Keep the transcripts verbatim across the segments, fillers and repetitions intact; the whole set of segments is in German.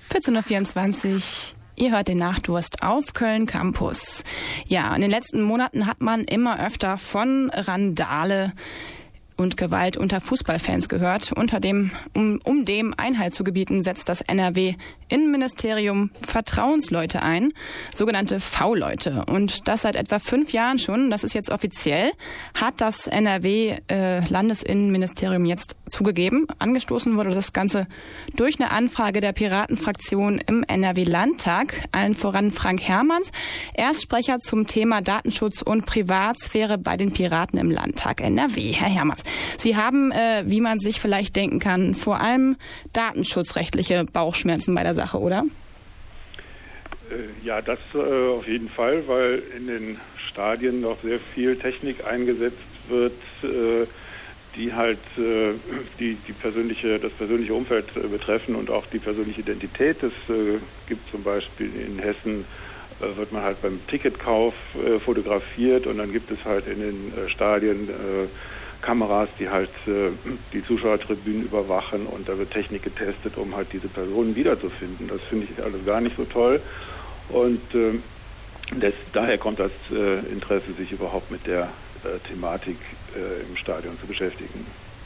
vierzehn Uhr vierundzwanzig. Ihr hört den Nachdurst auf Köln Campus. Ja, in den letzten Monaten hat man immer öfter von Randale und Gewalt unter Fußballfans gehört. Unter dem, um, um dem Einhalt zu gebieten, setzt das N R W-Innenministerium Vertrauensleute ein, sogenannte V-Leute. Und das seit etwa fünf Jahren schon, das ist jetzt offiziell, hat das N R W-Landesinnenministerium äh, jetzt zugegeben. Angestoßen wurde das Ganze durch eine Anfrage der Piratenfraktion im N R W-Landtag, allen voran Frank Herrmanns, Erstsprecher zum Thema Datenschutz und Privatsphäre bei den Piraten im Landtag N R W. Herr Herrmanns, Sie haben, äh, wie man sich vielleicht denken kann, vor allem datenschutzrechtliche Bauchschmerzen bei der Sache, oder? Äh, ja, das äh, auf jeden Fall, weil in den Stadien noch sehr viel Technik eingesetzt wird, äh, die halt äh, die, die persönliche, das persönliche Umfeld äh, betreffen und auch die persönliche Identität. Es äh, gibt zum Beispiel in Hessen, äh, wird man halt beim Ticketkauf äh, fotografiert und dann gibt es halt in den äh, Stadien äh, Kameras, die halt äh, die Zuschauertribünen überwachen und da wird Technik getestet, um halt diese Personen wiederzufinden. Das finde ich alles gar nicht so toll und äh, das, daher kommt das äh, Interesse, sich überhaupt mit der äh, Thematik äh, im Stadion zu beschäftigen.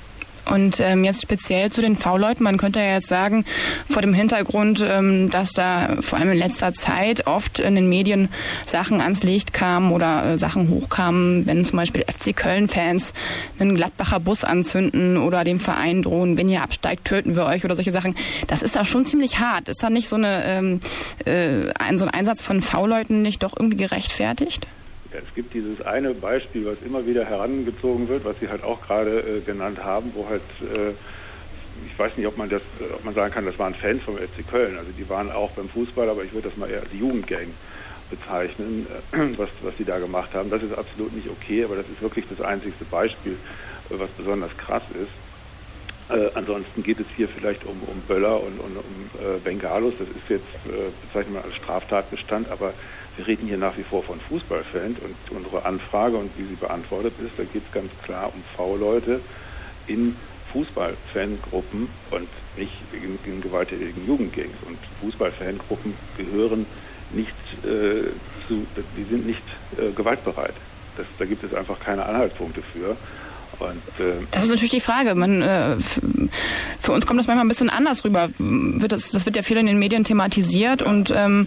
Und ähm, jetzt speziell zu den V-Leuten, man könnte ja jetzt sagen, vor dem Hintergrund, ähm, dass da vor allem in letzter Zeit oft in den Medien Sachen ans Licht kamen oder äh, Sachen hochkamen, wenn zum Beispiel F C Köln-Fans einen Gladbacher Bus anzünden oder dem Verein drohen, wenn ihr absteigt, töten wir euch oder solche Sachen. Das ist da schon ziemlich hart. Ist da nicht so eine ähm, äh, ein, so ein Einsatz von V-Leuten nicht doch irgendwie gerechtfertigt? Es gibt dieses eine Beispiel, was immer wieder herangezogen wird, was Sie halt auch gerade äh, genannt haben, wo halt, äh, ich weiß nicht, ob man das, ob man sagen kann, das waren Fans vom F C Köln. Also die waren auch beim Fußball, aber ich würde das mal eher als Jugendgang bezeichnen, äh, was, was die da gemacht haben. Das ist absolut nicht okay, aber das ist wirklich das einzigste Beispiel, äh, was besonders krass ist. Äh, ansonsten geht es hier vielleicht um, um Böller und, und um äh, Bengalos. Das ist jetzt, äh, bezeichnet man als Straftatbestand, aber wir reden hier nach wie vor von Fußballfans und unsere Anfrage und wie sie beantwortet ist, da geht es ganz klar um V-Leute in Fußballfangruppen und nicht in, in gewalttätigen Jugendgangs. Und Fußballfangruppen gehören nicht äh, zu, die sind nicht äh, gewaltbereit. Das, da gibt es einfach keine Anhaltspunkte für. Und, äh, das ist natürlich die Frage. Man, äh, f- für uns kommt das manchmal ein bisschen anders rüber. Wird das, das wird ja viel in den Medien thematisiert ja. und ähm,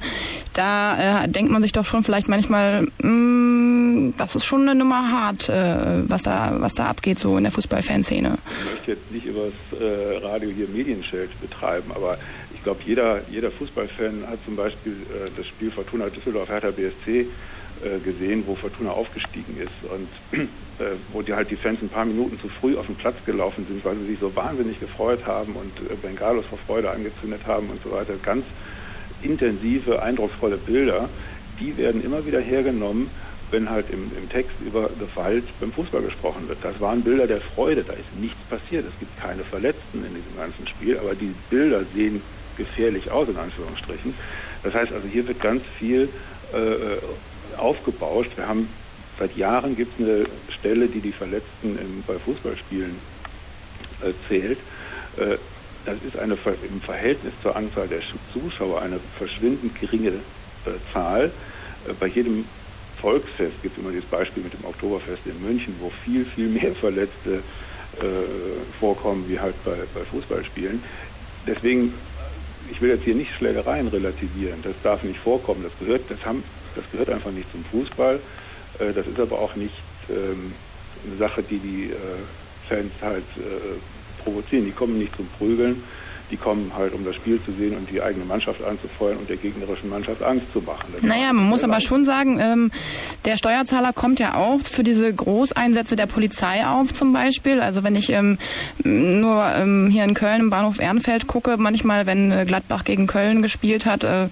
da äh, denkt man sich doch schon vielleicht manchmal, mh, das ist schon eine Nummer hart, äh, was da was da abgeht so in der Fußballfanszene. Ich möchte jetzt nicht über das äh, Radio hier Medienschild betreiben, aber ich glaube, jeder jeder Fußballfan hat zum Beispiel äh, das Spiel Fortuna Düsseldorf Hertha B S C gesehen, wo Fortuna aufgestiegen ist und äh, wo die halt die Fans ein paar Minuten zu früh auf den Platz gelaufen sind, weil sie sich so wahnsinnig gefreut haben und äh, Bengalos vor Freude angezündet haben und so weiter. Ganz intensive, eindrucksvolle Bilder, die werden immer wieder hergenommen, wenn halt im, im Text über Gewalt beim Fußball gesprochen wird. Das waren Bilder der Freude, da ist nichts passiert, es gibt keine Verletzten in diesem ganzen Spiel, aber die Bilder sehen gefährlich aus, in Anführungsstrichen. Das heißt also, hier wird ganz viel äh, aufgebauscht. Wir haben seit Jahren gibt es eine Stelle, die die Verletzten im, bei Fußballspielen äh, zählt. Äh, das ist eine im Verhältnis zur Anzahl der Zuschauer eine verschwindend geringe äh, Zahl. Äh, bei jedem Volksfest gibt es immer dieses Beispiel mit dem Oktoberfest in München, wo viel, viel mehr Verletzte äh, vorkommen wie halt bei, bei Fußballspielen. Deswegen, ich will jetzt hier nicht Schlägereien relativieren. Das darf nicht vorkommen. Das gehört, das haben Das gehört einfach nicht zum Fußball. Das ist aber auch nicht ähm, eine Sache, die die äh, Fans halt äh, provozieren. Die kommen nicht zum Prügeln, die kommen halt, um das Spiel zu sehen und die eigene Mannschaft anzufeuern und der gegnerischen Mannschaft Angst zu machen. Das naja, man muss aber schon sagen, ähm, der Steuerzahler kommt ja auch für diese Großeinsätze der Polizei auf zum Beispiel. Also wenn ich ähm, nur ähm, hier in Köln im Bahnhof Ehrenfeld gucke, manchmal, wenn äh, Gladbach gegen Köln gespielt hat, äh,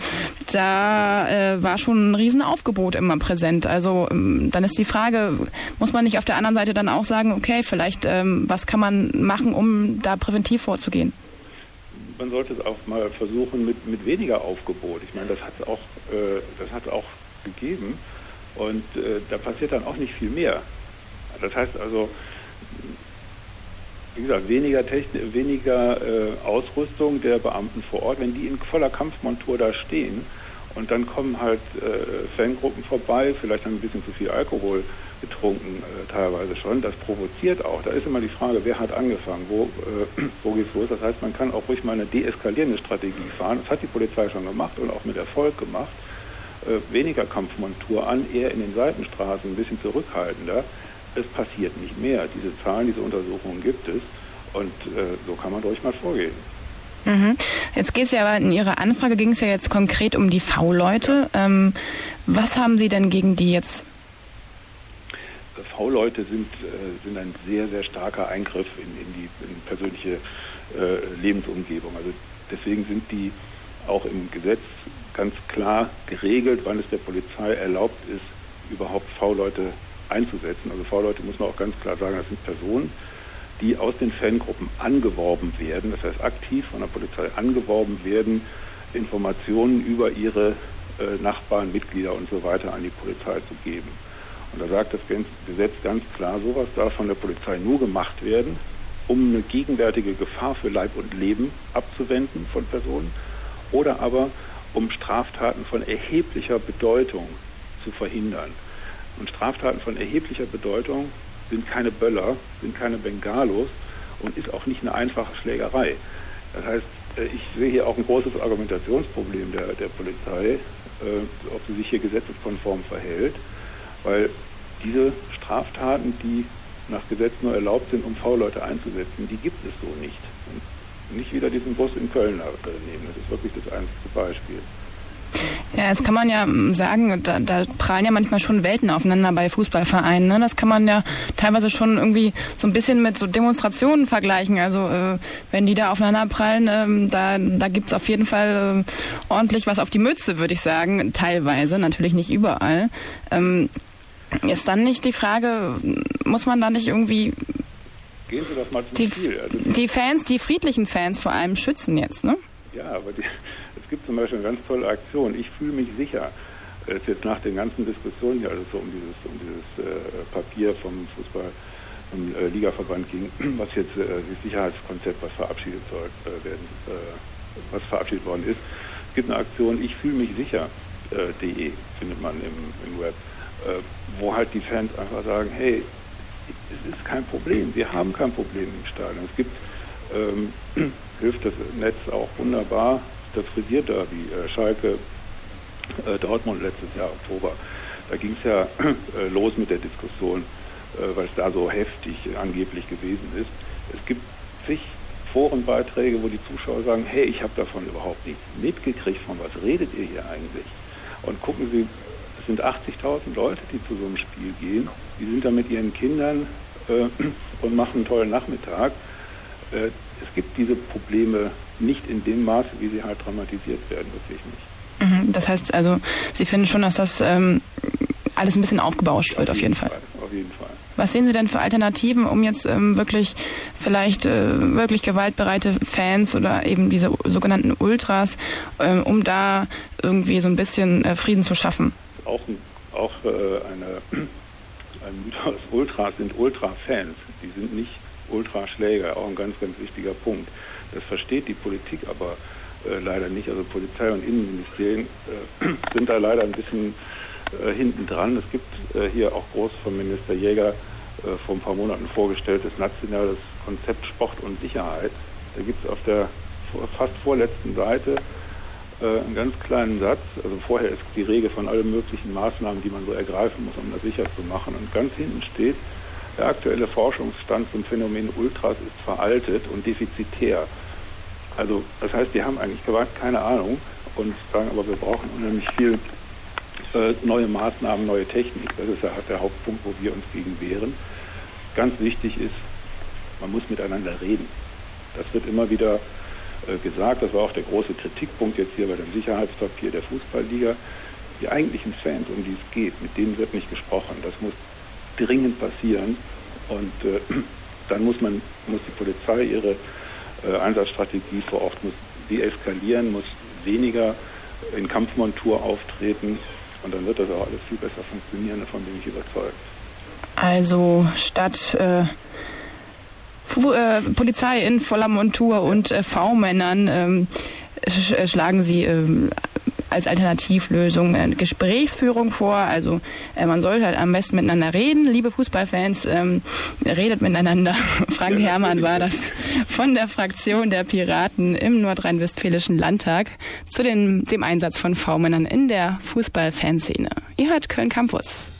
da äh, war schon ein Riesenaufgebot immer präsent. Also ähm, dann ist die Frage, muss man nicht auf der anderen Seite dann auch sagen, okay, vielleicht ähm, was kann man machen, um da präventiv vorzugehen? Man sollte es auch mal versuchen mit, mit weniger Aufgebot. Ich meine, das hat es auch, äh, das hat auch gegeben und äh, da passiert dann auch nicht viel mehr. Das heißt also, Wie gesagt, weniger, Technik, weniger äh, Ausrüstung der Beamten vor Ort, wenn die in voller Kampfmontur da stehen und dann kommen halt äh, Fangruppen vorbei, vielleicht haben ein bisschen zu viel Alkohol getrunken, äh, teilweise schon, das provoziert auch. Da ist immer die Frage, wer hat angefangen, wo, äh, wo geht's los? Das heißt, man kann auch ruhig mal eine deeskalierende Strategie fahren. Das hat die Polizei schon gemacht und auch mit Erfolg gemacht. Äh, weniger Kampfmontur an, eher in den Seitenstraßen, ein bisschen zurückhaltender. Es passiert nicht mehr. Diese Zahlen, diese Untersuchungen gibt es und äh, so kann man ruhig mal vorgehen. Mhm. Jetzt geht es ja aber in Ihrer Anfrage ging es ja jetzt konkret um die V-Leute. Ja. Ähm, was haben Sie denn gegen die jetzt? V-Leute sind, äh, sind ein sehr, sehr starker Eingriff in, in die in persönliche äh, Lebensumgebung. Also deswegen sind die auch im Gesetz ganz klar geregelt, wann es der Polizei erlaubt ist, überhaupt V-Leute einzusetzen. Also V-Leute muss man auch ganz klar sagen, das sind Personen, die aus den Fangruppen angeworben werden, das heißt aktiv von der Polizei angeworben werden, Informationen über ihre äh, Nachbarn, Mitglieder und so weiter an die Polizei zu geben. Und da sagt das Gesetz ganz klar, sowas darf von der Polizei nur gemacht werden, um eine gegenwärtige Gefahr für Leib und Leben abzuwenden von Personen oder aber um Straftaten von erheblicher Bedeutung zu verhindern. Und Straftaten von erheblicher Bedeutung sind keine Böller, sind keine Bengalos und ist auch nicht eine einfache Schlägerei. Das heißt, ich sehe hier auch ein großes Argumentationsproblem der, der Polizei, äh, ob sie sich hier gesetzeskonform verhält, weil diese Straftaten, die nach Gesetz nur erlaubt sind, um V-Leute einzusetzen, die gibt es so nicht. Und nicht wieder diesen Bus in Köln nehmen, das ist wirklich das einzige Beispiel. Ja, jetzt kann man ja sagen, da, da prallen ja manchmal schon Welten aufeinander bei Fußballvereinen. Ne? Das kann man ja teilweise schon irgendwie so ein bisschen mit so Demonstrationen vergleichen. Also äh, wenn die da aufeinander prallen, ähm, da, da gibt's auf jeden Fall äh, ordentlich was auf die Mütze, würde ich sagen. Teilweise, natürlich nicht überall. Ähm, ist dann nicht die Frage, muss man da nicht irgendwie Gehen Sie das mal zum die, Ziel. Also die, die Fans, die friedlichen Fans vor allem schützen jetzt, ne? Ja, aber die, es gibt zum Beispiel eine ganz tolle Aktion. Ich fühle mich sicher, äh, jetzt nach den ganzen Diskussionen hier, also so um dieses, um dieses äh, Papier vom Fußball, vom äh, Ligaverband ging, was jetzt äh, das Sicherheitskonzept, was verabschiedet soll äh, werden, äh, was verabschiedet worden ist. Es gibt eine Aktion, ich fühle mich sicher, äh, .de findet man im, im Web, äh, wo halt die Fans einfach sagen, hey, es ist kein Problem, wir haben kein Problem im Stadion. Es gibt, ähm, hilft das Netz auch wunderbar, das Frisier-Derby, äh, Schalke, äh, Dortmund letztes Jahr, Oktober. Da ging es ja äh, los mit der Diskussion, äh, weil es da so heftig äh, angeblich gewesen ist. Es gibt zig Forenbeiträge, wo die Zuschauer sagen, hey, ich habe davon überhaupt nichts mitgekriegt, von was redet ihr hier eigentlich? Und gucken Sie, es sind achtzigtausend Leute, die zu so einem Spiel gehen. Die sind da mit ihren Kindern äh, und machen einen tollen Nachmittag. Äh, es gibt diese Probleme nicht in dem Maße, wie sie halt dramatisiert werden, wirklich nicht. Das heißt also, Sie finden schon, dass das ähm, alles ein bisschen aufgebauscht wird, auf jeden, auf jeden Fall. Fall. Auf jeden Fall. Was sehen Sie denn für Alternativen, um jetzt ähm, wirklich vielleicht äh, wirklich gewaltbereite Fans oder eben diese sogenannten Ultras, ähm, um da irgendwie so ein bisschen äh, Frieden zu schaffen? Auch, auch äh, eine, ein Mythos. Ultras sind Ultra-Fans, die sind nicht Ultraschläger, auch ein ganz, ganz wichtiger Punkt. Das versteht die Politik aber äh, leider nicht. Also Polizei und Innenministerien äh, sind da leider ein bisschen äh, hinten dran. Es gibt äh, hier auch groß vom Minister Jäger äh, vor ein paar Monaten vorgestelltes nationales Konzept Sport und Sicherheit. Da gibt es auf der fast vorletzten Seite einen ganz kleinen Satz, also vorher ist die Rede von allen möglichen Maßnahmen, die man so ergreifen muss, um das sicher zu machen. Und ganz hinten steht, der aktuelle Forschungsstand zum Phänomen Ultras ist veraltet und defizitär. Also das heißt, die haben eigentlich keine Ahnung und sagen aber, wir brauchen unheimlich viel äh, neue Maßnahmen, neue Technik. Das ist ja der Hauptpunkt, wo wir uns gegen wehren. Ganz wichtig ist, man muss miteinander reden. Das wird immer wieder gesagt, das war auch der große Kritikpunkt jetzt hier bei dem Sicherheitspapier der Fußballliga. Die eigentlichen Fans, um die es geht, mit denen wird nicht gesprochen. Das muss dringend passieren und äh, dann muss man, muss die Polizei ihre äh, Einsatzstrategie vor Ort muss deeskalieren, muss weniger in Kampfmontur auftreten und dann wird das auch alles viel besser funktionieren, davon bin ich überzeugt. Also statt äh Fu- äh, Polizei in voller Montur und äh, V-Männern ähm, sch- schlagen sie ähm, als Alternativlösung äh, Gesprächsführung vor. Also äh, man sollte halt am besten miteinander reden. Liebe Fußballfans, ähm, redet miteinander. Frank ja, Herrmann war das von der Fraktion der Piraten im Nordrhein-Westfälischen Landtag zu den, dem Einsatz von V-Männern in der Fußballfanszene. Ihr hört Köln Campus.